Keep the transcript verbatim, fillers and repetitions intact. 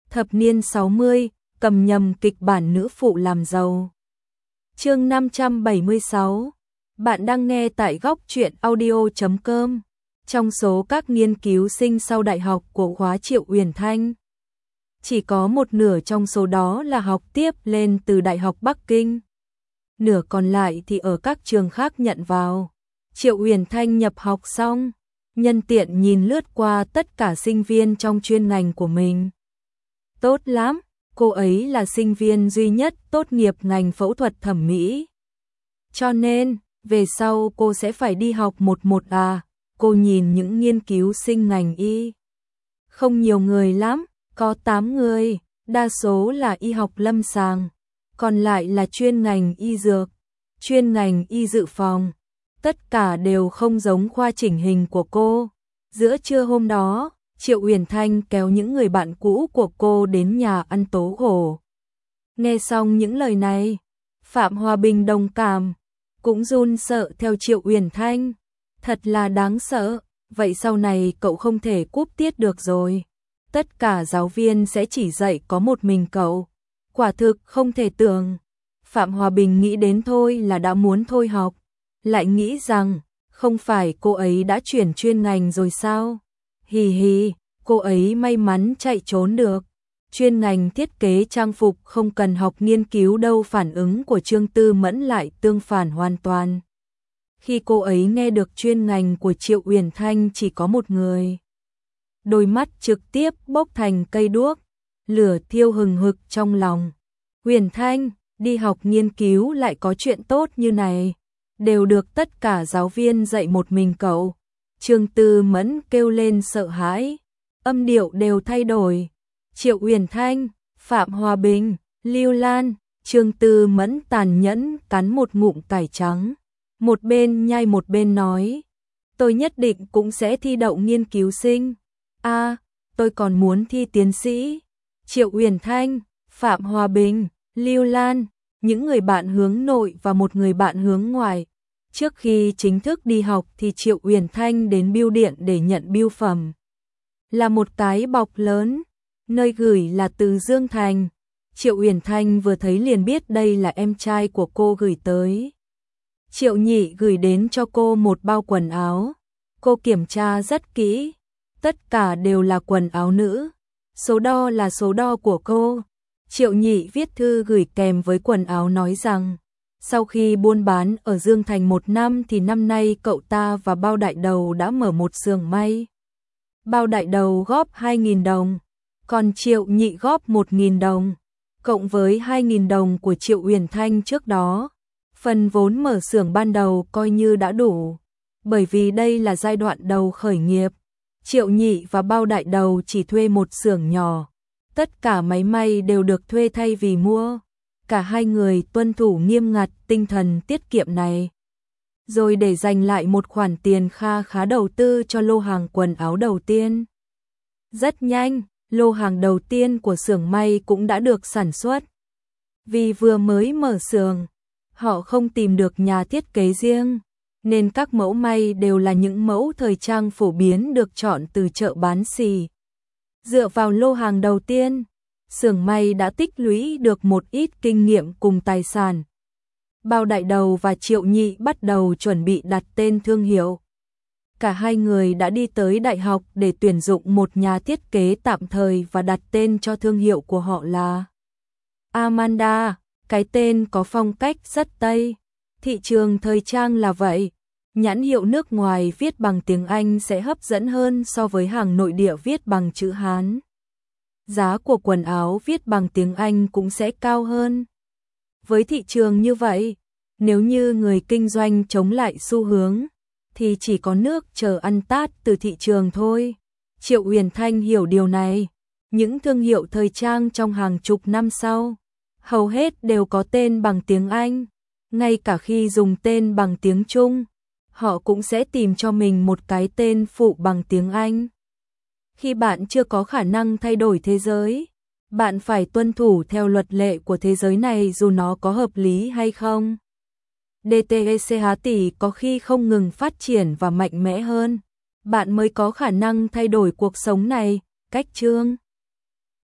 Thập niên sáu mươi, cầm nhầm kịch bản nữ phụ làm giàu. Chương năm trăm bảy mươi sáu. Bạn đang nghe tại góc truyện audio chấm com. Trong số các nghiên cứu sinh sau đại học của khóa Triệu Uyển Thanh, chỉ có một nửa trong số đó là học tiếp lên từ Đại học Bắc Kinh. Nửa còn lại thì ở các trường khác nhận vào. Triệu Uyển Thanh nhập học xong, nhân tiện nhìn lướt qua tất cả sinh viên trong chuyên ngành của mình. Tốt lắm, cô ấy là sinh viên duy nhất tốt nghiệp ngành phẫu thuật thẩm mỹ. Cho nên, về sau cô sẽ phải đi học một một à, cô nhìn những nghiên cứu sinh ngành y. Không nhiều người lắm, có tám người, đa số là y học lâm sàng, còn lại là chuyên ngành y dược, chuyên ngành y dự phòng. Tất cả đều không giống khoa chỉnh hình của cô. Giữa trưa hôm đó, Triệu Uyển Thanh kéo những người bạn cũ của cô đến nhà ăn tố gỗ. Nghe xong những lời này, Phạm Hòa Bình đồng cảm, cũng run sợ theo Triệu Uyển Thanh. Thật là đáng sợ, vậy sau này cậu không thể cúp tiết được rồi. Tất cả giáo viên sẽ chỉ dạy có một mình cậu. Quả thực không thể tưởng. Phạm Hòa Bình nghĩ đến thôi là đã muốn thôi học. Lại nghĩ rằng, không phải cô ấy đã chuyển chuyên ngành rồi sao? Hì hì, cô ấy may mắn chạy trốn được. Chuyên ngành thiết kế trang phục không cần học nghiên cứu đâu. Phản ứng của Trương Tư Mẫn lại tương phản hoàn toàn. Khi cô ấy nghe được chuyên ngành của Triệu Uyển Thanh chỉ có một người, đôi mắt trực tiếp bốc thành cây đuốc, lửa thiêu hừng hực trong lòng. Uyển Thanh, đi học nghiên cứu lại có chuyện tốt như này, đều được tất cả giáo viên dạy một mình cậu. Trương Tư Mẫn kêu lên sợ hãi, âm điệu đều thay đổi. Triệu Uyển Thanh, Phạm Hòa Bình, Lưu Lan, Trương Tư Mẫn tàn nhẫn cắn một ngụm cải trắng, một bên nhai một bên nói, tôi nhất định cũng sẽ thi đậu nghiên cứu sinh. A, à, tôi còn muốn thi tiến sĩ. Triệu Uyển Thanh, Phạm Hòa Bình, Lưu Lan, những người bạn hướng nội và một người bạn hướng ngoài. Trước khi chính thức đi học thì Triệu Uyển Thanh đến bưu điện để nhận bưu phẩm. Là một cái bọc lớn, nơi gửi là từ Dương Thành. Triệu Uyển Thanh vừa thấy liền biết đây là em trai của cô gửi tới. Triệu Nhị gửi đến cho cô một bao quần áo. Cô kiểm tra rất kỹ, tất cả đều là quần áo nữ. Số đo là số đo của cô. Triệu Nhị viết thư gửi kèm với quần áo nói rằng, sau khi buôn bán ở Dương Thành một năm thì năm nay cậu ta và Bao Đại Đầu đã mở một xưởng may. Bao Đại Đầu góp hai nghìn đồng, còn Triệu Nhị góp một nghìn đồng, cộng với hai nghìn đồng của Triệu Uyển Thanh trước đó. Phần vốn mở xưởng ban đầu coi như đã đủ, bởi vì đây là giai đoạn đầu khởi nghiệp. Triệu Nhị và Bao Đại Đầu chỉ thuê một xưởng nhỏ, tất cả máy may đều được thuê thay vì mua. Cả hai người tuân thủ nghiêm ngặt tinh thần tiết kiệm này, rồi để dành lại một khoản tiền kha khá đầu tư cho lô hàng quần áo đầu tiên. Rất nhanh, lô hàng đầu tiên của xưởng may cũng đã được sản xuất. Vì vừa mới mở xưởng, họ không tìm được nhà thiết kế riêng, nên các mẫu may đều là những mẫu thời trang phổ biến được chọn từ chợ bán xỉ. Dựa vào lô hàng đầu tiên, xưởng may đã tích lũy được một ít kinh nghiệm cùng tài sản. Bao Đại Đầu và Triệu Nhị bắt đầu chuẩn bị đặt tên thương hiệu. Cả hai người đã đi tới đại học để tuyển dụng một nhà thiết kế tạm thời và đặt tên cho thương hiệu của họ là Amanda. Cái tên có phong cách rất Tây. Thị trường thời trang là vậy. Nhãn hiệu nước ngoài viết bằng tiếng Anh sẽ hấp dẫn hơn so với hàng nội địa viết bằng chữ Hán. Giá của quần áo viết bằng tiếng Anh cũng sẽ cao hơn. Với thị trường như vậy, nếu như người kinh doanh chống lại xu hướng, thì chỉ có nước chờ ăn tát từ thị trường thôi. Triệu Uyển Thanh hiểu điều này. Những thương hiệu thời trang trong hàng chục năm sau, hầu hết đều có tên bằng tiếng Anh. Ngay cả khi dùng tên bằng tiếng Trung, họ cũng sẽ tìm cho mình một cái tên phụ bằng tiếng Anh. Khi bạn chưa có khả năng thay đổi thế giới, bạn phải tuân thủ theo luật lệ của thế giới này dù nó có hợp lý hay không. đê tê e xê hát tỷ có khi không ngừng phát triển và mạnh mẽ hơn, bạn mới có khả năng thay đổi cuộc sống này. Cách chương